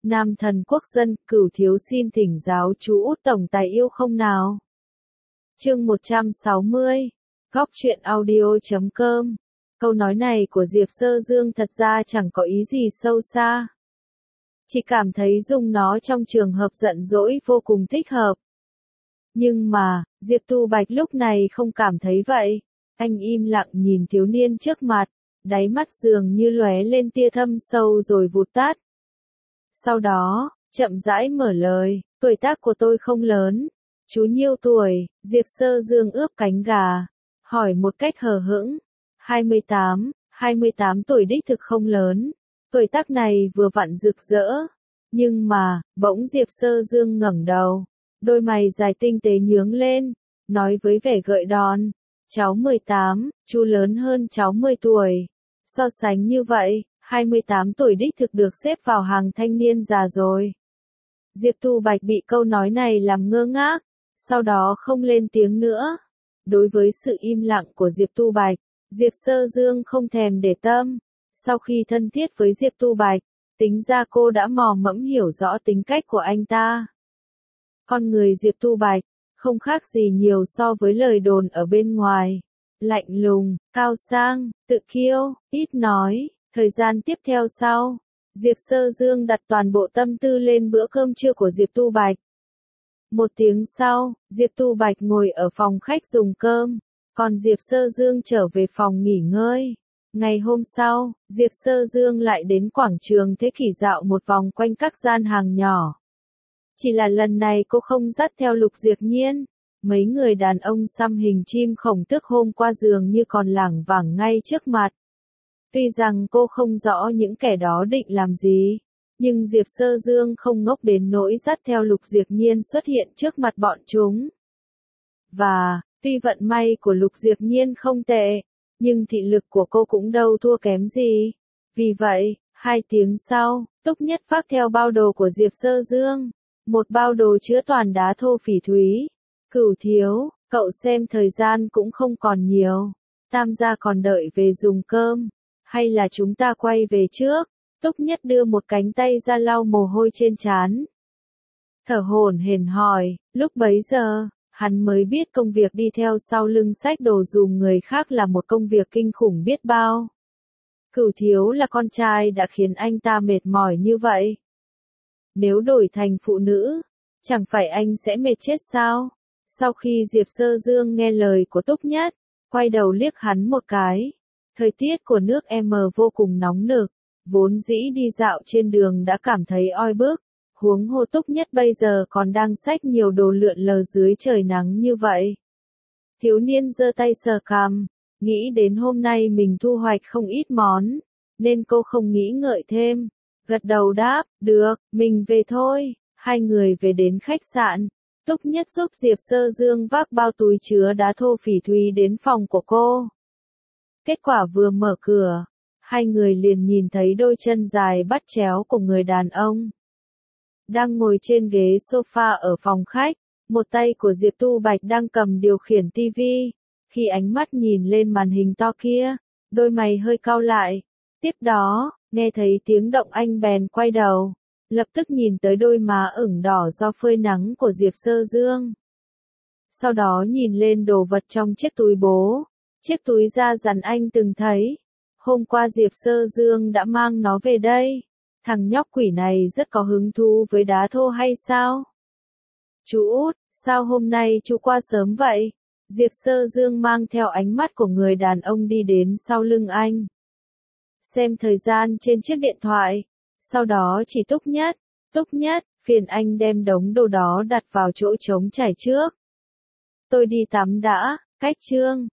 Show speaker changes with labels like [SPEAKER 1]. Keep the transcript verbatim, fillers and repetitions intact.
[SPEAKER 1] Nam thần quốc dân, Cửu thiếu xin thỉnh giáo chú Út tổng tài yêu không nào. Chương một trăm sáu mươi. Góc truyện audio chấm com. Câu nói này của Diệp Sơ Dương thật ra chẳng có ý gì sâu xa. Chỉ cảm thấy dùng nó trong trường hợp giận dỗi vô cùng thích hợp. Nhưng mà, Diệp Tu Bạch lúc này không cảm thấy vậy. Anh im lặng nhìn thiếu niên trước mặt, đáy mắt dường như lóe lên tia thâm sâu rồi vụt tắt. Sau đó, chậm rãi mở lời, tuổi tác của tôi không lớn. Chú nhiêu tuổi? Diệp Sơ Dương ướp cánh gà, hỏi một cách hờ hững. hai mươi tám, hai mươi tám tuổi đích thực không lớn. Tuổi tác này vừa vặn rực rỡ. Nhưng mà, bỗng Diệp Sơ Dương ngẩng đầu, đôi mày dài tinh tế nhướng lên, nói với vẻ gợi đòn. Cháu mười tám, chú lớn hơn cháu mười tuổi. So sánh như vậy, hai mươi tám tuổi đích thực được xếp vào hàng thanh niên già rồi. Diệp Tu Bạch bị câu nói này làm ngơ ngác, sau đó không lên tiếng nữa. Đối với sự im lặng của Diệp Tu Bạch, Diệp Sơ Dương không thèm để tâm. Sau khi thân thiết với Diệp Tu Bạch, tính ra cô đã mò mẫm hiểu rõ tính cách của anh ta. Con người Diệp Tu Bạch, không khác gì nhiều so với lời đồn ở bên ngoài. Lạnh lùng, cao sang, tự kiêu, ít nói. Thời gian tiếp theo sau, Diệp Sơ Dương đặt toàn bộ tâm tư lên bữa cơm trưa của Diệp Tu Bạch. Một tiếng sau, Diệp Tu Bạch ngồi ở phòng khách dùng cơm, còn Diệp Sơ Dương trở về phòng nghỉ ngơi. Ngày hôm sau, Diệp Sơ Dương lại đến quảng trường Thế Kỷ dạo một vòng quanh các gian hàng nhỏ. Chỉ là lần này cô không dắt theo Lục Diệp Nhiên. Mấy người đàn ông xăm hình chim khổng tước hôm qua dường như còn lảng vảng ngay trước mặt. Tuy rằng cô không rõ những kẻ đó định làm gì, nhưng Diệp Sơ Dương không ngốc đến nỗi dắt theo Lục Diệp Nhiên xuất hiện trước mặt bọn chúng. Và, tuy vận may của Lục Diệp Nhiên không tệ, nhưng thị lực của cô cũng đâu thua kém gì. Vì vậy, hai tiếng sau, Túc Nhất vác theo bao đồ của Diệp Sơ Dương. Một bao đồ chứa toàn đá thô phỉ thúy. Cửu thiếu, cậu xem thời gian cũng không còn nhiều. Tam gia còn đợi về dùng cơm. Hay là chúng ta quay về trước? Túc Nhất đưa một cánh tay ra lau mồ hôi trên trán. Thở hổn hển hỏi, lúc bấy giờ, hắn mới biết công việc đi theo sau lưng xách đồ dùm người khác là một công việc kinh khủng biết bao. Cửu thiếu là con trai đã khiến anh ta mệt mỏi như vậy. Nếu đổi thành phụ nữ, chẳng phải anh sẽ mệt chết sao? Sau khi Diệp Sơ Dương nghe lời của Túc Nhất, quay đầu liếc hắn một cái. Thời tiết của nước M vô cùng nóng nực, vốn dĩ đi dạo trên đường đã cảm thấy oi bức, huống hồ Túc Nhất bây giờ còn đang xách nhiều đồ lượn lờ dưới trời nắng như vậy. Thiếu niên giơ tay sờ cằm, nghĩ đến hôm nay mình thu hoạch không ít món, nên cô không nghĩ ngợi thêm, gật đầu đáp, được, mình về thôi. Hai người về đến khách sạn, Túc Nhất giúp Diệp Sơ Dương vác bao túi chứa đá thô phỉ thúy đến phòng của cô. Kết quả vừa mở cửa, hai người liền nhìn thấy đôi chân dài bắt chéo của người đàn ông. Đang ngồi trên ghế sofa ở phòng khách, một tay của Diệp Tu Bạch đang cầm điều khiển tivi. Khi ánh mắt nhìn lên màn hình to kia, đôi mày hơi cau lại. Tiếp đó, nghe thấy tiếng động anh bèn quay đầu, lập tức nhìn tới đôi má ửng đỏ do phơi nắng của Diệp Sơ Dương. Sau đó nhìn lên đồ vật trong chiếc túi bố. Chiếc túi da dằn anh từng thấy. Hôm qua Diệp Sơ Dương đã mang nó về đây. Thằng nhóc quỷ này rất có hứng thú với đá thô hay sao? Chú Út, sao hôm nay chú qua sớm vậy? Diệp Sơ Dương mang theo ánh mắt của người đàn ông đi đến sau lưng anh. Xem thời gian trên chiếc điện thoại. Sau đó chỉ Túc Nhất. Túc Nhất, phiền anh đem đống đồ đó đặt vào chỗ trống trải trước. Tôi đi tắm đã, cách chương.